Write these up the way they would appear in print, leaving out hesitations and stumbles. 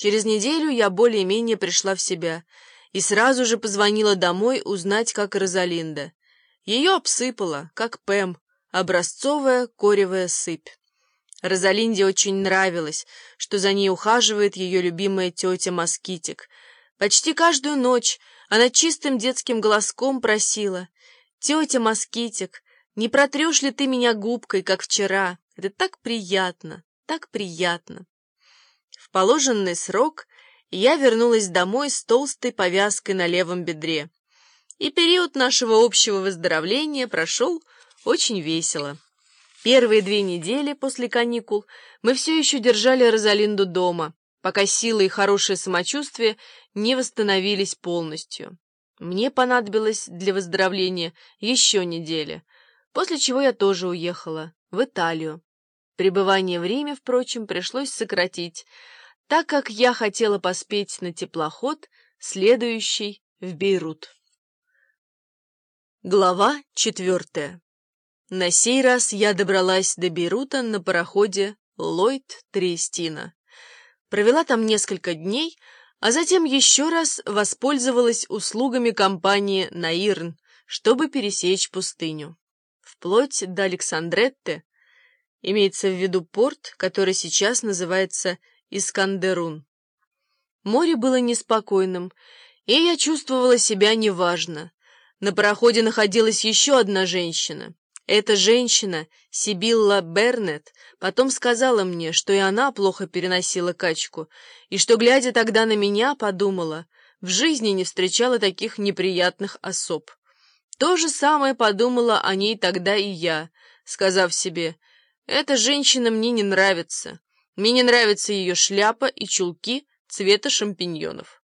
Через неделю я более-менее пришла в себя и сразу же позвонила домой узнать, как Розалинда. Ее обсыпала, как Пэм, образцовая коревая сыпь. Розалинде очень нравилось, что за ней ухаживает ее любимая тетя Москитик. Почти каждую ночь она чистым детским голоском просила: «Тетя Москитик, не протрешь ли ты меня губкой, как вчера? Это так приятно, так приятно». В положенный срок я вернулась домой с толстой повязкой на левом бедре, и период нашего общего выздоровления прошел очень весело. Первые 2 недели после каникул мы все еще держали Розалинду дома, пока силы и хорошее самочувствие не восстановились полностью. Мне понадобилось для выздоровления еще неделя, после чего я тоже уехала в Италию. Пребывание в Риме, впрочем, пришлось сократить, так как я хотела поспеть на теплоход, следующий в Бейрут. Глава 4. На сей раз я добралась до Бейрута на пароходе «Ллойд Триестина». Провела там несколько дней, а затем еще раз воспользовалась услугами компании «Наирн», чтобы пересечь пустыню. Вплоть до Александретте, имеется в виду порт, который сейчас называется Искандерун. Море было неспокойным, и я чувствовала себя неважно. На пароходе находилась еще одна женщина. Эта женщина, Сибилла Бернет, потом сказала мне, что и она плохо переносила качку, и что, глядя тогда на меня, подумала, в жизни не встречала таких неприятных особ. То же самое подумала о ней тогда и я, сказав себе: «Эта женщина мне не нравится. Мне не нравится ее шляпа и чулки цвета шампиньонов».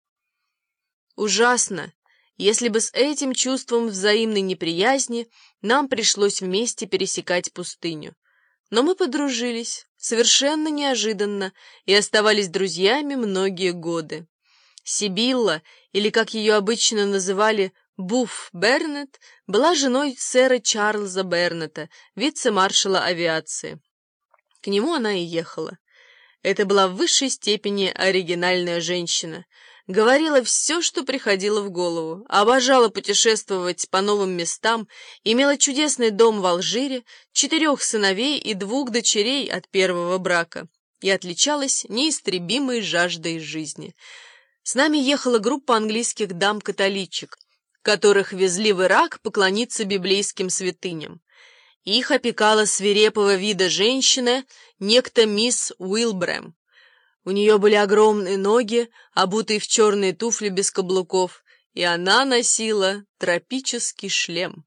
Ужасно, если бы с этим чувством взаимной неприязни нам пришлось вместе пересекать пустыню. Но мы подружились, совершенно неожиданно, и оставались друзьями многие годы. Сибилла, или, как ее обычно называли, Буф Бернет, была женой сэра Чарльза Бернета, вице-маршала авиации. К нему она и ехала. Это была в высшей степени оригинальная женщина. Говорила все, что приходило в голову, обожала путешествовать по новым местам, имела чудесный дом в Алжире, 4 сыновей и 2 дочерей от первого брака и отличалась неистребимой жаждой жизни. С нами ехала группа английских дам-католичек, которых везли в Ирак поклониться библейским святыням. Их опекала свирепого вида женщина, некто мисс Уилбрэм. У нее были огромные ноги, обутые в черные туфли без каблуков, и она носила тропический шлем.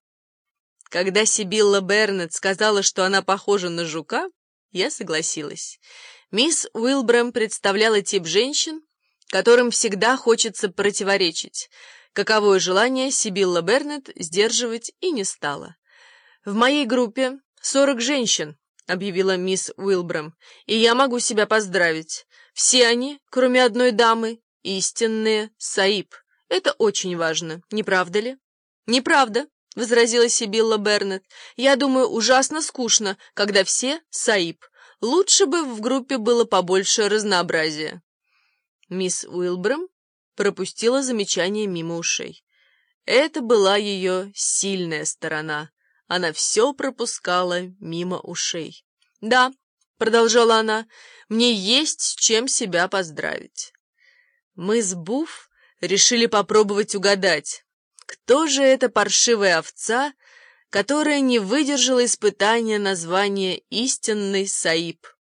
Когда Сибилла Бернет сказала, что она похожа на жука, я согласилась. Мисс Уилбрэм представляла тип женщин, которым всегда хочется противоречить. Каковое желание Сибилла Бернет сдерживать и не стала. «В моей группе 40 женщин», — объявила мисс Уилбрэм, — «и я могу себя поздравить. Все они, кроме одной дамы, истинные саиб. Это очень важно, не правда ли?» «Неправда», — возразила Сибилла Бернет. «Я думаю, ужасно скучно, когда все саиб. Лучше бы в группе было побольше разнообразия». Мисс Уилбрэм пропустила замечание мимо ушей. Это была ее сильная сторона. Она все пропускала мимо ушей. «Да», — продолжала она, — «мне есть с чем себя поздравить». Мы с Буф решили попробовать угадать, кто же эта паршивая овца, которая не выдержала испытания на звание истинный саиб.